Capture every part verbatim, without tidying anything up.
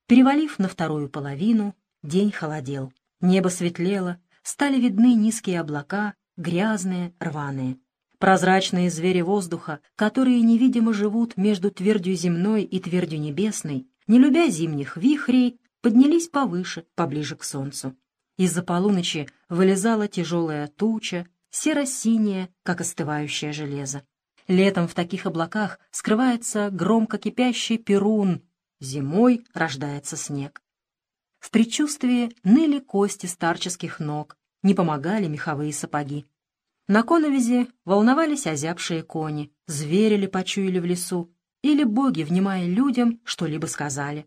Перевалив на вторую половину, день холодел. Небо светлело, стали видны низкие облака, грязные, рваные. Прозрачные звери воздуха, которые невидимо живут между твердью земной и твердью небесной, не любя зимних вихрей, поднялись повыше, поближе к солнцу. Из-за полуночи вылезала тяжелая туча, серо-синяя, как остывающее железо. Летом в таких облаках скрывается громко кипящий перун, зимой рождается снег. В предчувствии ныли кости старческих ног, не помогали меховые сапоги. На коновизе волновались озябшие кони, звери ли почуяли в лесу, или боги, внимая людям, что-либо сказали.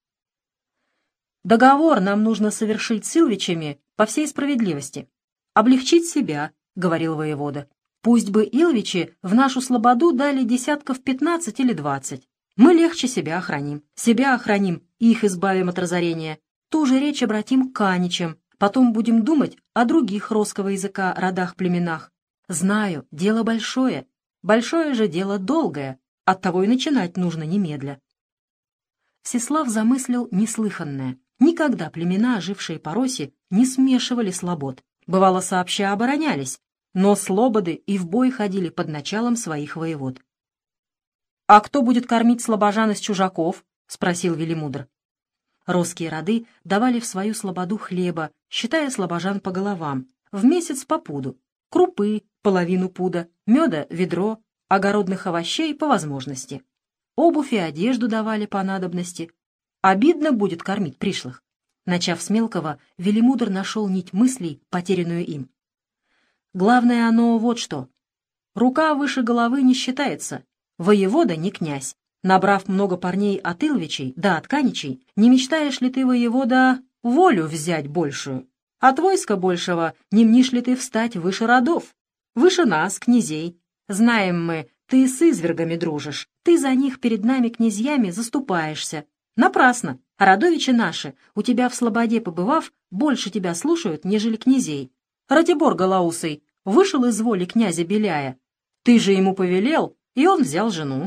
«Договор нам нужно совершить с Илвичами по всей справедливости. Облегчить себя», — говорил воевода. «Пусть бы Илвичи в нашу слободу дали десятков пятнадцать или двадцать. Мы легче себя охраним. Себя охраним и их избавим от разорения. Ту же речь обратим к Каничам. Потом будем думать о других русского языка родах-племенах. Знаю, дело большое. Большое же дело долгое. Оттого и начинать нужно немедля». Всеслав замыслил неслыханное. Никогда племена, жившие по Роси, не смешивали слобод. Бывало, сообща оборонялись, но слободы и в бой ходили под началом своих воевод. «А кто будет кормить слобожан из чужаков?» — спросил Велимудр. Русские роды давали в свою слободу хлеба, считая слобожан по головам, в месяц по пуду, крупы — половину пуда, меда — ведро, огородных овощей по возможности. Обувь и одежду давали по надобности. Обидно будет кормить пришлых. Начав с мелкого, Велимудр нашел нить мыслей, потерянную им. Главное оно вот что. Рука выше головы не считается. Воевода не князь. Набрав много парней от Илвичей да от Каничей, не мечтаешь ли ты, воевода, волю взять большую? От войска большего не мнишь ли ты встать выше родов? Выше нас, князей. Знаем мы, ты с извергами дружишь. Ты за них перед нами, князьями, заступаешься. Напрасно. Родовичи наши, у тебя в слободе побывав, больше тебя слушают, нежели князей. Ратибор Голоусый вышел из воли князя Беляя. Ты же ему повелел, и он взял жену.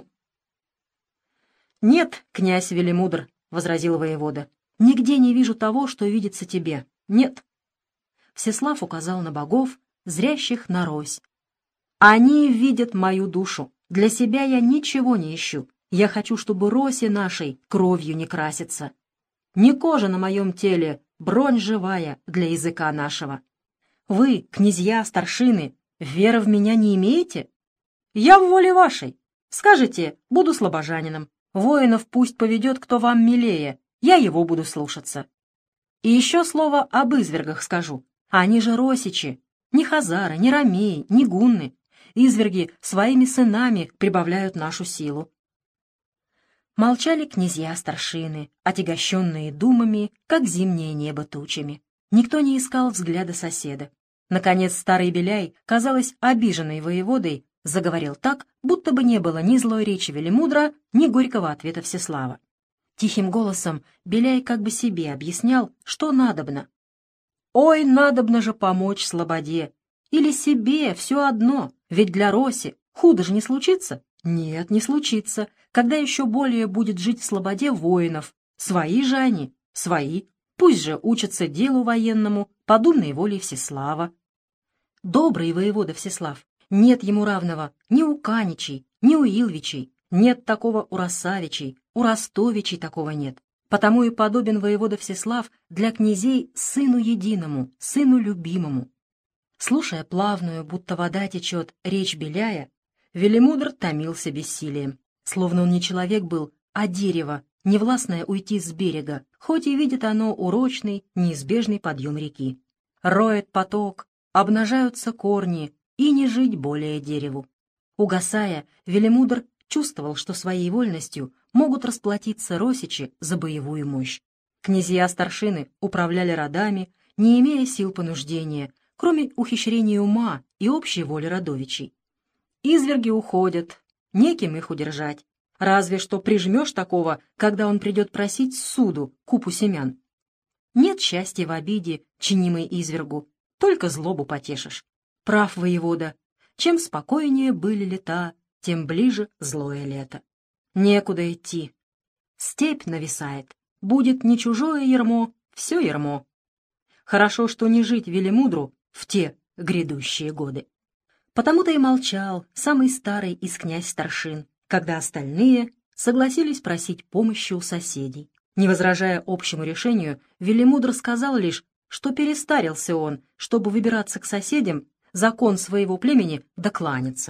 «Нет, князь Велимудр», — возразил воевода, — «нигде не вижу того, что видится тебе. Нет». Всеслав указал на богов, зрящих на Рось. «Они видят мою душу. Для себя я ничего не ищу. Я хочу, чтобы Роси нашей кровью не краситься. Не кожа на моем теле, бронь живая для языка нашего. Вы, князья, старшины, веры в меня не имеете? Я в воле вашей. Скажете, буду слобожанином. Воинов пусть поведет, кто вам милее. Я его буду слушаться. И еще слово об извергах скажу. Они же росичи. Ни хазары, ни ромеи, ни гунны. Изверги своими сынами прибавляют нашу силу. Молчали князья-старшины, отягощенные думами, как зимнее небо тучами. Никто не искал взгляда соседа. Наконец старый Беляй, казалось, обиженный воеводой, заговорил так, будто бы не было ни злой речи Велимудра, ни горького ответа Всеслава. Тихим голосом Беляй как бы себе объяснял, что надобно. «Ой, надобно же помочь слободе! Или себе, все одно, ведь для Роси худо же не случится?» Нет, не случится, когда еще более будет жить в слободе воинов. Свои же они, свои. Пусть же учатся делу военному, по думной воле Всеслава. Добрый воевода Всеслав. Нет ему равного ни у Каничей, ни у Илвичей. Нет такого у Росавичей, у Ростовичей такого нет. Потому и подобен воевода Всеслав для князей сыну единому, сыну любимому. Слушая плавную, будто вода течет, речь Беляя, Велимудр томился бессилием, словно он не человек был, а дерево, невластное уйти с берега, хоть и видит оно урочный, неизбежный подъем реки. Роет поток, обнажаются корни, и не жить более дереву. Угасая, Велимудр чувствовал, что своей вольностью могут расплатиться росичи за боевую мощь. Князья-старшины управляли родами, не имея сил понуждения, кроме ухищрения ума и общей воли родовичей. Изверги уходят, неким их удержать. Разве что прижмешь такого, когда он придет просить суду купу семян. Нет счастья в обиде, чинимой извергу, только злобу потешишь. Прав воевода, чем спокойнее были лета, тем ближе злое лето. Некуда идти. Степь нависает. будет не чужое ярмо, все ярмо. Хорошо, что не жить Велимудру в те грядущие годы. Потому-то и молчал самый старый из князь-старшин, когда остальные согласились просить помощи у соседей. Не возражая общему решению, Велимудр сказал лишь, что перестарился он, чтобы выбираться к соседям, закон своего племени докланяться.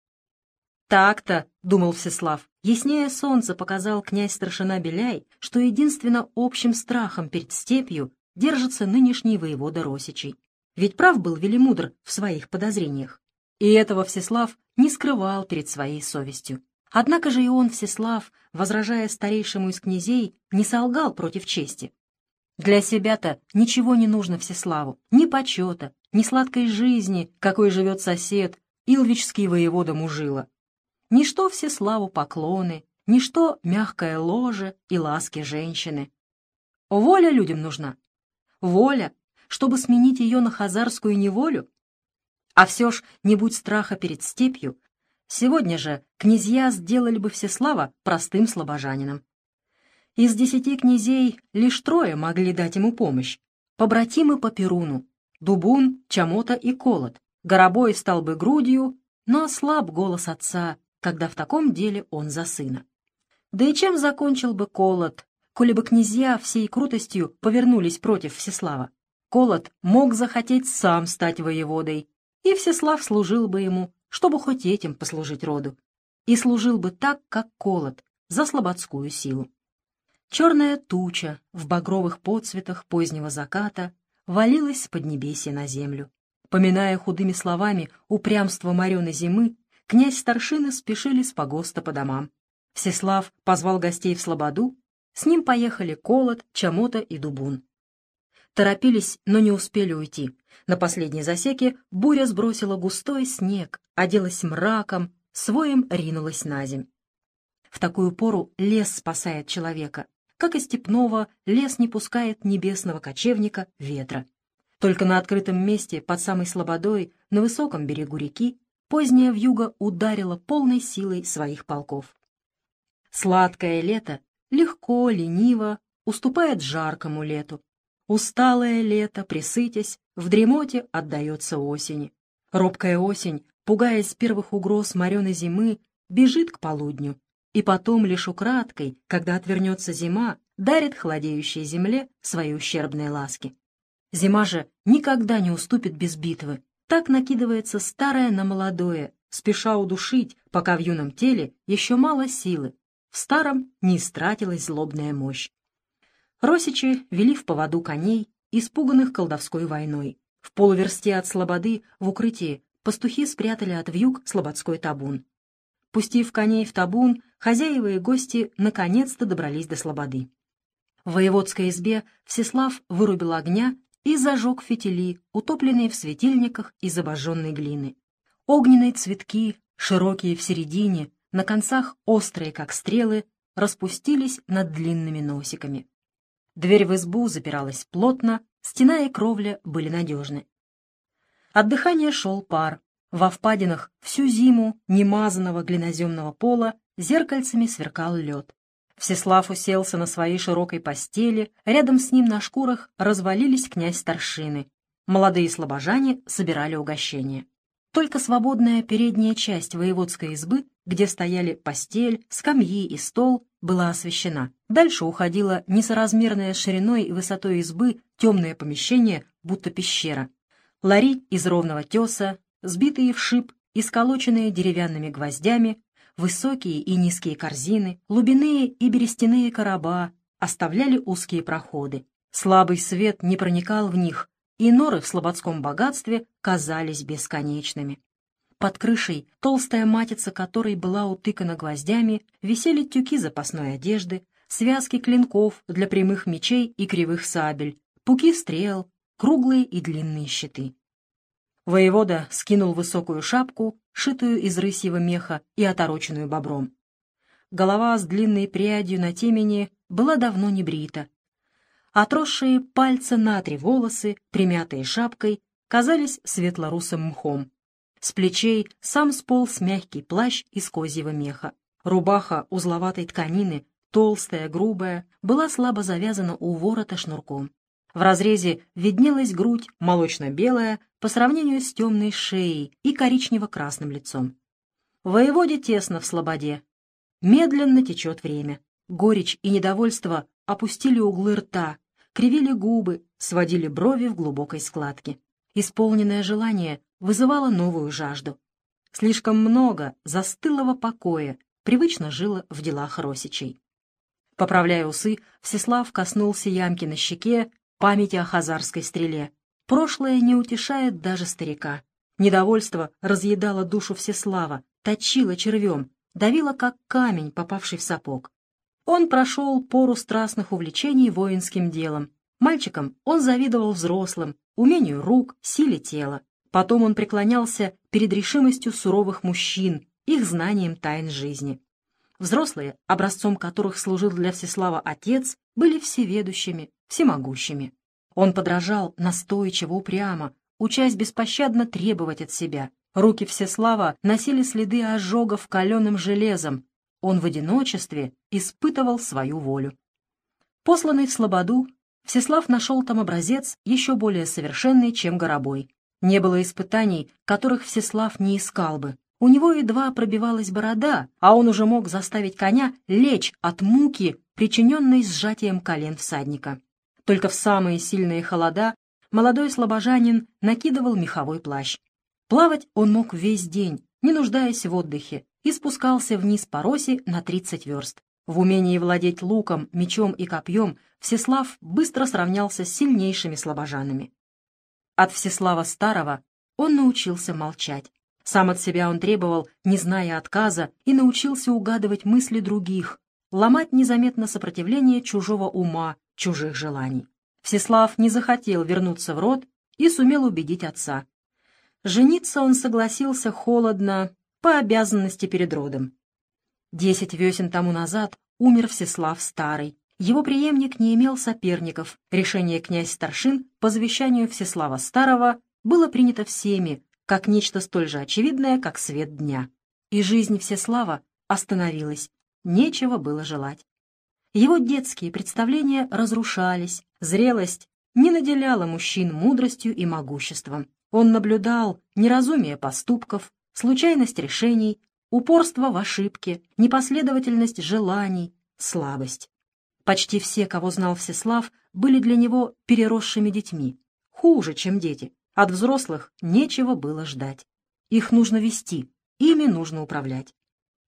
«Так-то», — думал Всеслав, — яснее солнца показал князь-старшина Беляй, что единственно общим страхом перед степью держится нынешний воевода Росичей. Ведь прав был Велимудр в своих подозрениях. И этого Всеслав не скрывал перед своей совестью. Однако же и он, Всеслав, возражая старейшему из князей, не солгал против чести. Для себя-то ничего не нужно Всеславу, ни почета, ни сладкой жизни, какой живет сосед, илвичский воевода Мужила. Ничто Всеславу поклоны, ничто мягкое ложе и ласки женщины. Воля людям нужна. Воля, чтобы сменить ее на хазарскую неволю. А все ж, не будь страха перед степью, сегодня же князья сделали бы Всеслава простым слобожанином. Из десяти князей лишь трое могли дать ему помощь. Побратимы по Перуну — Дубун, Чамота и Колод. Горобой стал бы грудью, но слаб голос отца, когда в таком деле он за сына. Да и чем закончил бы Колод, коли бы князья всей крутостью повернулись против Всеслава? Колод мог захотеть сам стать воеводой, и Всеслав служил бы ему, чтобы хоть этим послужить роду, и служил бы так, как Колод, за слободскую силу. Черная туча в багровых подсветах позднего заката валилась с поднебесья на землю. Поминая худыми словами упрямство мореной зимы, князь-старшины спешили с погоста по домам. Всеслав позвал гостей в слободу, с ним поехали Колод, Чамота и Дубун. Торопились, но не успели уйти. На последней засеке буря сбросила густой снег, оделась мраком, своим ринулась на земь. В такую пору лес спасает человека, как и степного лес не пускает небесного кочевника ветра. Только на открытом месте, под самой слободой, на высоком берегу реки, поздняя вьюга ударила полной силой своих полков. Сладкое лето легко, лениво уступает жаркому лету. Усталое лето, пресытясь, в дремоте отдается осени. Робкая осень, пугаясь первых угроз мореной зимы, бежит к полудню, и потом лишь украдкой, когда отвернется зима, дарит холодеющей земле свои ущербные ласки. Зима же никогда не уступит без битвы. Так накидывается старое на молодое, спеша удушить, пока в юном теле еще мало силы, в старом не истратилась злобная мощь. Росичи вели в поводу коней, испуганных колдовской войной. В полуверсте от слободы, в укрытии, пастухи спрятали от вьюг слободской табун. Пустив коней в табун, хозяева и гости наконец-то добрались до слободы. В воеводской избе Всеслав вырубил огня и зажег фитили, утопленные в светильниках из обожженной глины. Огненные цветки, широкие в середине, на концах острые, как стрелы, распустились над длинными носиками. Дверь в избу запиралась плотно, стена и кровля были надежны. От дыхания шел пар. Во впадинах всю зиму немазанного глиноземного пола зеркальцами сверкал лед. Всеслав уселся на своей широкой постели, рядом с ним на шкурах развалились князь-старшины. Молодые слобожане собирали угощения. Только свободная передняя часть воеводской избы, где стояли постель, скамьи и стол, была освещена. Дальше уходило несоразмерное шириной и высотой избы темное помещение, будто пещера. Лари из ровного теса, сбитые в шип и сколоченные деревянными гвоздями, высокие и низкие корзины, лубяные и берестяные короба оставляли узкие проходы. Слабый свет не проникал в них, и норы в слободском богатстве казались бесконечными. Под крышей, толстая матица которой была утыкана гвоздями, висели тюки запасной одежды, связки клинков для прямых мечей и кривых сабель, пуки стрел, круглые и длинные щиты. Воевода скинул высокую шапку, шитую из рысьего меха и отороченную бобром. Голова с длинной прядью на темени была давно не брита. Отросшие пальца на три волосы, примятые шапкой, казались светлорусым мхом. С плечей сам сполз мягкий плащ из козьего меха. Рубаха узловатой тканины толстая, грубая, была слабо завязана у ворота шнурком. В разрезе виднелась грудь молочно-белая по сравнению с темной шеей и коричнево-красным лицом. Воеводе тесно в слободе. Медленно течет время. Горечь и недовольство опустили углы рта, кривили губы, сводили брови в глубокой складке. Исполненное желание вызывало новую жажду. Слишком много застылого покоя привычно жило в делах Росичей. Поправляя усы, Всеслав коснулся ямки на щеке, памяти о хазарской стреле. Прошлое не утешает даже старика. Недовольство разъедало душу Всеслава, точило червем, давило, как камень, попавший в сапог. Он прошел пору страстных увлечений воинским делом. Мальчиком он завидовал взрослым, умению рук, силе тела. Потом он преклонялся перед решимостью суровых мужчин, их знанием тайн жизни. Взрослые, образцом которых служил для Всеслава отец, были всеведущими, всемогущими. Он подражал настойчиво, упрямо, учась беспощадно требовать от себя. Руки Всеслава носили следы ожогов каленым железом. Он в одиночестве испытывал свою волю. Посланный в слободу, Всеслав нашел там образец еще более совершенный, чем Горобой. Не было испытаний, которых Всеслав не искал бы. У него едва пробивалась борода, а он уже мог заставить коня лечь от муки, причиненной сжатием колен всадника. Только в самые сильные холода молодой слобожанин накидывал меховой плащ. Плавать он мог весь день, не нуждаясь в отдыхе, и спускался вниз по росе на тридцать верст. В умении владеть луком, мечом и копьем Всеслав быстро сравнялся с сильнейшими слобожанами. От Всеслава Старого он научился молчать. Сам от себя он требовал, не зная отказа, и научился угадывать мысли других, ломать незаметно сопротивление чужого ума, чужих желаний. Всеслав не захотел вернуться в род и сумел убедить отца. Жениться он согласился холодно, по обязанности перед родом. Десять весен тому назад умер Всеслав Старый. Его преемник не имел соперников. Решение князь Старшин по завещанию Всеслава Старого было принято всеми, как нечто столь же очевидное, как свет дня. И жизнь Всеслава остановилась, нечего было желать. Его детские представления разрушались, зрелость не наделяла мужчин мудростью и могуществом. Он наблюдал неразумие поступков, случайность решений, упорство в ошибке, непоследовательность желаний, слабость. Почти все, кого знал Всеслав, были для него переросшими детьми, хуже, чем дети. От взрослых нечего было ждать. Их нужно вести, ими нужно управлять.